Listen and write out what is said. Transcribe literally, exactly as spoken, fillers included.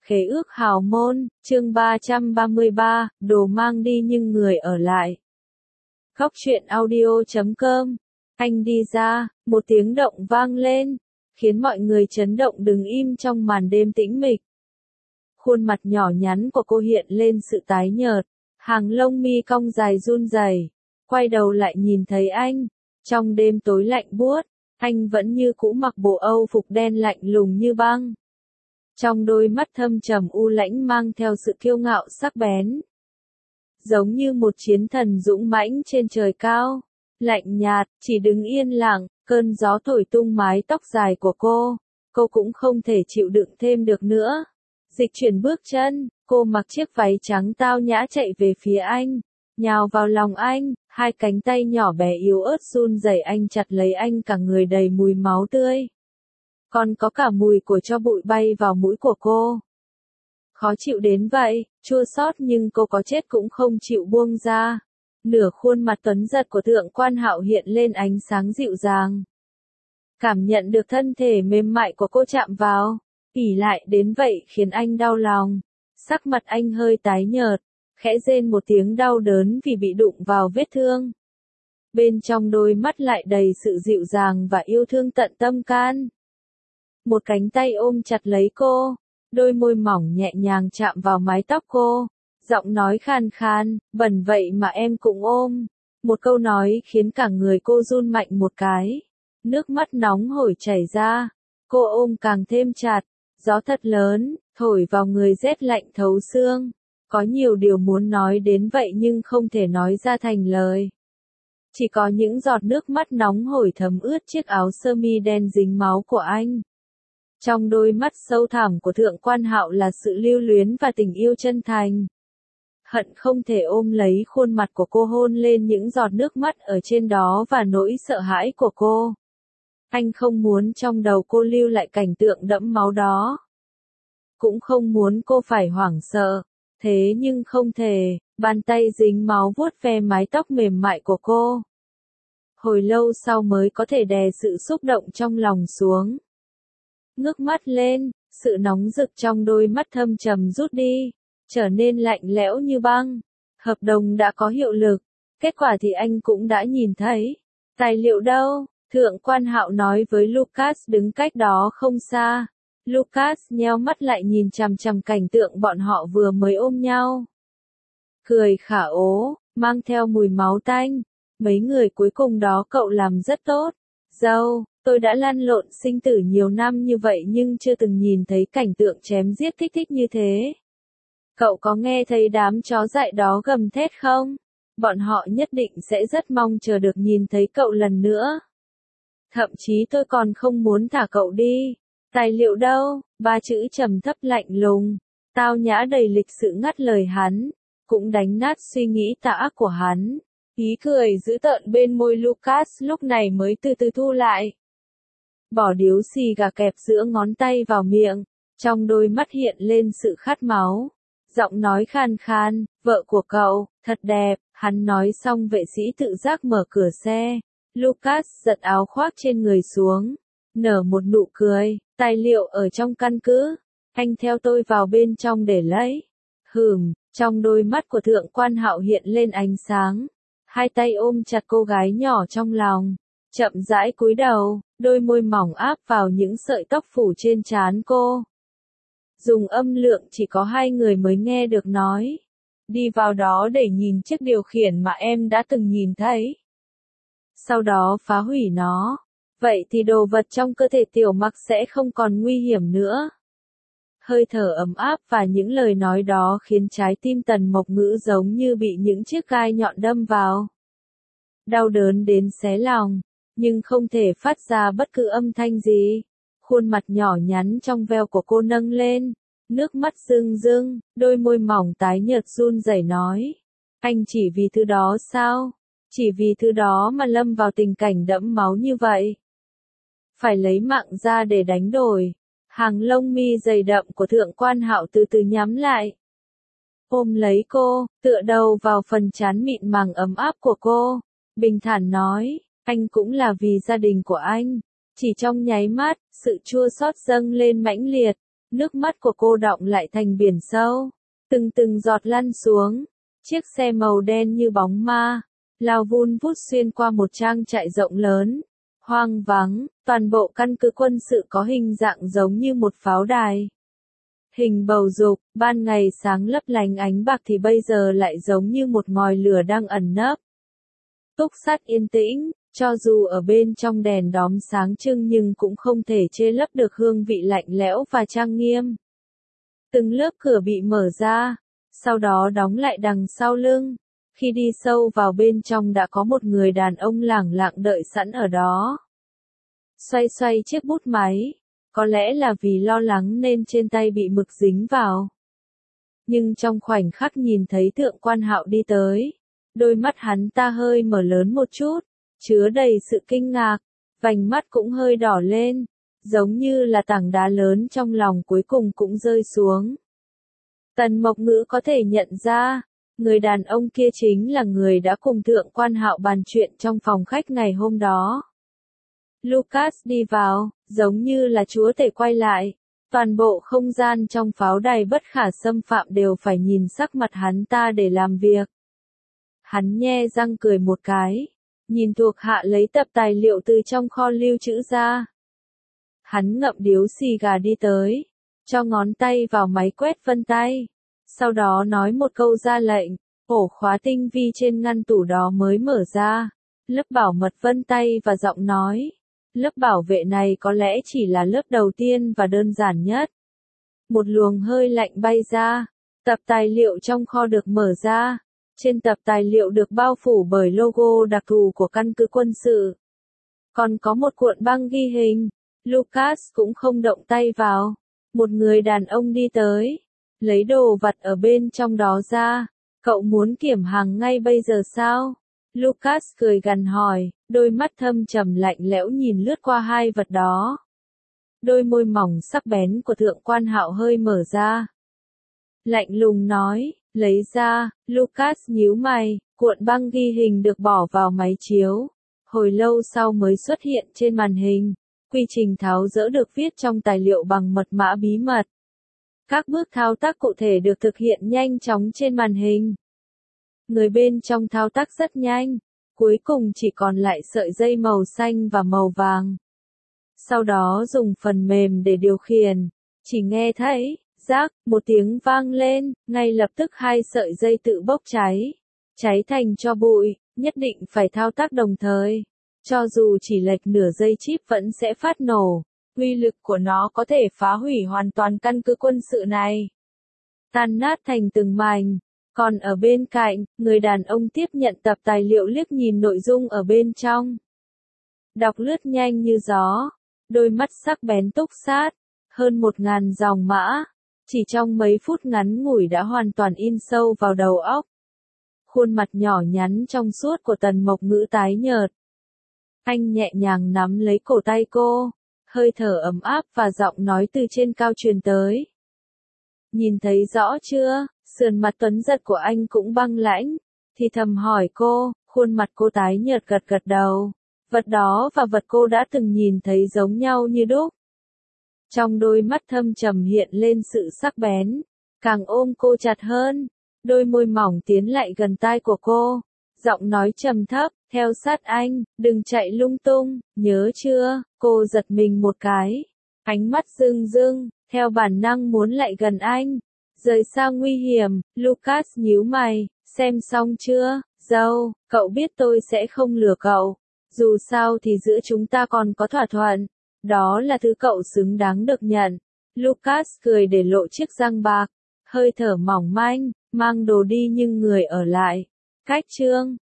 Khế ước hào môn, chương ba trăm ba mươi ba, đồ mang đi nhưng người ở lại. Góc truyện audio chấm com. Anh đi ra, một tiếng động vang lên, khiến mọi người chấn động đứng im trong màn đêm tĩnh mịch. Khuôn mặt nhỏ nhắn của cô hiện lên sự tái nhợt, hàng lông mi cong dài run rẩy. Quay đầu lại nhìn thấy anh, trong đêm tối lạnh buốt, anh vẫn như cũ mặc bộ âu phục đen lạnh lùng như băng. Trong đôi mắt thâm trầm u lãnh mang theo sự kiêu ngạo sắc bén. Giống như một chiến thần dũng mãnh trên trời cao, lạnh nhạt, chỉ đứng yên lặng, cơn gió thổi tung mái tóc dài của cô, cô cũng không thể chịu đựng thêm được nữa. Dịch chuyển bước chân, cô mặc chiếc váy trắng tao nhã chạy về phía anh, nhào vào lòng anh, hai cánh tay nhỏ bé yếu ớt run rẩy anh chặt lấy anh cả người đầy mùi máu tươi. Còn có cả mùi của tro bụi bay vào mũi của cô. Khó chịu đến vậy, chua xót nhưng cô có chết cũng không chịu buông ra. Nửa khuôn mặt tuấn giật của Thượng Quan Hạo hiện lên ánh sáng dịu dàng. Cảm nhận được thân thể mềm mại của cô chạm vào, ỉ lại đến vậy khiến anh đau lòng. Sắc mặt anh hơi tái nhợt, khẽ rên một tiếng đau đớn vì bị đụng vào vết thương. Bên trong đôi mắt lại đầy sự dịu dàng và yêu thương tận tâm can. Một cánh tay ôm chặt lấy cô, đôi môi mỏng nhẹ nhàng chạm vào mái tóc cô, giọng nói khan khan, bẩn vậy mà em cũng ôm. Một câu nói khiến cả người cô run mạnh một cái, nước mắt nóng hổi chảy ra, cô ôm càng thêm chặt, gió thật lớn, thổi vào người rét lạnh thấu xương, có nhiều điều muốn nói đến vậy nhưng không thể nói ra thành lời. Chỉ có những giọt nước mắt nóng hổi thấm ướt chiếc áo sơ mi đen dính máu của anh. Trong đôi mắt sâu thẳm của Thượng Quan Hạo là sự lưu luyến và tình yêu chân thành. Hận không thể ôm lấy khuôn mặt của cô hôn lên những giọt nước mắt ở trên đó và nỗi sợ hãi của cô. Anh không muốn trong đầu cô lưu lại cảnh tượng đẫm máu đó. Cũng không muốn cô phải hoảng sợ. Thế nhưng không thể, bàn tay dính máu vuốt ve mái tóc mềm mại của cô. Hồi lâu sau mới có thể đè sự xúc động trong lòng xuống. Ngước mắt lên, sự nóng rực trong đôi mắt thâm trầm rút đi, trở nên lạnh lẽo như băng. Hợp đồng đã có hiệu lực, kết quả thì anh cũng đã nhìn thấy. Tài liệu đâu? Thượng Quan Hạo nói với Lucas đứng cách đó không xa. Lucas nheo mắt lại nhìn chằm chằm cảnh tượng bọn họ vừa mới ôm nhau. Cười khả ố, mang theo mùi máu tanh. Mấy người cuối cùng đó cậu làm rất tốt. Dâu, tôi đã lăn lộn sinh tử nhiều năm như vậy nhưng chưa từng nhìn thấy cảnh tượng chém giết kích thích như thế. Cậu có nghe thấy đám chó dại đó gầm thét không? Bọn họ nhất định sẽ rất mong chờ được nhìn thấy cậu lần nữa. Thậm chí tôi còn không muốn thả cậu đi. Tài liệu đâu? Ba chữ trầm thấp lạnh lùng, tao nhã đầy lịch sự ngắt lời hắn, cũng đánh nát suy nghĩ tà ác của hắn. Ý cười dữ tợn bên môi Lucas lúc này mới từ từ thu lại. Bỏ điếu xì gà kẹp giữa ngón tay vào miệng, trong đôi mắt hiện lên sự khát máu. Giọng nói khan khan, vợ của cậu, thật đẹp, hắn nói xong vệ sĩ tự giác mở cửa xe. Lucas giật áo khoác trên người xuống, nở một nụ cười, tài liệu ở trong căn cứ, anh theo tôi vào bên trong để lấy. Hừm, trong đôi mắt của Thượng Quan Hạo hiện lên ánh sáng. Hai tay ôm chặt cô gái nhỏ trong lòng, chậm rãi cúi đầu, đôi môi mỏng áp vào những sợi tóc phủ trên trán cô. Dùng âm lượng chỉ có hai người mới nghe được nói. Đi vào đó để nhìn chiếc điều khiển mà em đã từng nhìn thấy. Sau đó phá hủy nó. Vậy thì đồ vật trong cơ thể Tiểu Mặc sẽ không còn nguy hiểm nữa. Hơi thở ấm áp và những lời nói đó khiến trái tim Tần Mộc Ngữ giống như bị những chiếc gai nhọn đâm vào. Đau đớn đến xé lòng, nhưng không thể phát ra bất cứ âm thanh gì. Khuôn mặt nhỏ nhắn trong veo của cô nâng lên, nước mắt rưng rưng, đôi môi mỏng tái nhợt run rẩy nói. Anh chỉ vì thứ đó sao? Chỉ vì thứ đó mà lâm vào tình cảnh đẫm máu như vậy. Phải lấy mạng ra để đánh đổi. Hàng lông mi dày đậm của Thượng Quan Hạo từ từ nhắm lại. Ôm lấy cô, tựa đầu vào phần trán mịn màng ấm áp của cô. Bình thản nói, anh cũng là vì gia đình của anh. Chỉ trong nháy mắt, sự chua xót dâng lên mãnh liệt. Nước mắt của cô đọng lại thành biển sâu, từng từng giọt lăn xuống. Chiếc xe màu đen như bóng ma, lao vun vút xuyên qua một trang trại rộng lớn, hoang vắng, toàn bộ căn cứ quân sự có hình dạng giống như một pháo đài. Hình bầu dục, ban ngày sáng lấp lánh ánh bạc thì bây giờ lại giống như một ngòi lửa đang ẩn nấp. Túc Sắt yên tĩnh, cho dù ở bên trong đèn đóm sáng trưng nhưng cũng không thể che lấp được hương vị lạnh lẽo và trang nghiêm. Từng lớp cửa bị mở ra, sau đó đóng lại đằng sau lưng. Khi đi sâu vào bên trong đã có một người đàn ông lẳng lặng đợi sẵn ở đó. Xoay xoay chiếc bút máy, có lẽ là vì lo lắng nên trên tay bị mực dính vào. Nhưng trong khoảnh khắc nhìn thấy Thượng Quan Hạo đi tới, đôi mắt hắn ta hơi mở lớn một chút, chứa đầy sự kinh ngạc, vành mắt cũng hơi đỏ lên, giống như là tảng đá lớn trong lòng cuối cùng cũng rơi xuống. Tần Mộc Ngữ có thể nhận ra, người đàn ông kia chính là người đã cùng Thượng Quan Hạo bàn chuyện trong phòng khách ngày hôm đó. Lucas đi vào, giống như là chúa tể quay lại, toàn bộ không gian trong pháo đài bất khả xâm phạm đều phải nhìn sắc mặt hắn ta để làm việc. Hắn nhe răng cười một cái, nhìn thuộc hạ lấy tập tài liệu từ trong kho lưu trữ ra. Hắn ngậm điếu xì gà đi tới, cho ngón tay vào máy quét vân tay, sau đó nói một câu ra lệnh, ổ khóa tinh vi trên ngăn tủ đó mới mở ra, lớp bảo mật vân tay và giọng nói. Lớp bảo vệ này có lẽ chỉ là lớp đầu tiên và đơn giản nhất. Một luồng hơi lạnh bay ra, tập tài liệu trong kho được mở ra. Trên tập tài liệu được bao phủ bởi logo đặc thù của căn cứ quân sự. Còn có một cuộn băng ghi hình, Lucas cũng không động tay vào. Một người đàn ông đi tới, lấy đồ vặt ở bên trong đó ra. Cậu muốn kiểm hàng ngay bây giờ sao? Lucas cười gằn hỏi, đôi mắt thâm trầm lạnh lẽo nhìn lướt qua hai vật đó. Đôi môi mỏng sắc bén của Thượng Quan Hạo hơi mở ra. Lạnh lùng nói, lấy ra, Lucas nhíu mày, cuộn băng ghi hình được bỏ vào máy chiếu. Hồi lâu sau mới xuất hiện trên màn hình, quy trình tháo dỡ được viết trong tài liệu bằng mật mã bí mật. Các bước thao tác cụ thể được thực hiện nhanh chóng trên màn hình. Người bên trong thao tác rất nhanh, cuối cùng chỉ còn lại sợi dây màu xanh và màu vàng. Sau đó dùng phần mềm để điều khiển, chỉ nghe thấy, rác, một tiếng vang lên, ngay lập tức hai sợi dây tự bốc cháy, cháy thành tro bụi, nhất định phải thao tác đồng thời. Cho dù chỉ lệch nửa giây chip vẫn sẽ phát nổ, uy lực của nó có thể phá hủy hoàn toàn căn cứ quân sự này. Tan nát thành từng mảnh. Còn ở bên cạnh, người đàn ông tiếp nhận tập tài liệu liếc nhìn nội dung ở bên trong. Đọc lướt nhanh như gió, đôi mắt sắc bén túc sát, hơn một ngàn dòng mã, chỉ trong mấy phút ngắn ngủi đã hoàn toàn in sâu vào đầu óc. Khuôn mặt nhỏ nhắn trong suốt của Tần Mộc Ngữ tái nhợt. Anh nhẹ nhàng nắm lấy cổ tay cô, hơi thở ấm áp và giọng nói từ trên cao truyền tới. Nhìn thấy rõ chưa? Sườn mặt tuấn giật của anh cũng băng lãnh, thì thầm hỏi cô, khuôn mặt cô tái nhợt gật gật đầu. Vật đó và vật cô đã từng nhìn thấy giống nhau như đúc. Trong đôi mắt thâm trầm hiện lên sự sắc bén, càng ôm cô chặt hơn, đôi môi mỏng tiến lại gần tai của cô, giọng nói trầm thấp, theo sát anh, đừng chạy lung tung, nhớ chưa? Cô giật mình một cái, ánh mắt rưng rưng, theo bản năng muốn lại gần anh. Rời xa nguy hiểm, Lucas nhíu mày, xem xong chưa, dâu, cậu biết tôi sẽ không lừa cậu. Dù sao thì giữa chúng ta còn có thỏa thuận, đó là thứ cậu xứng đáng được nhận. Lucas cười để lộ chiếc răng bạc, hơi thở mỏng manh, mang đồ đi nhưng người ở lại. Cách chương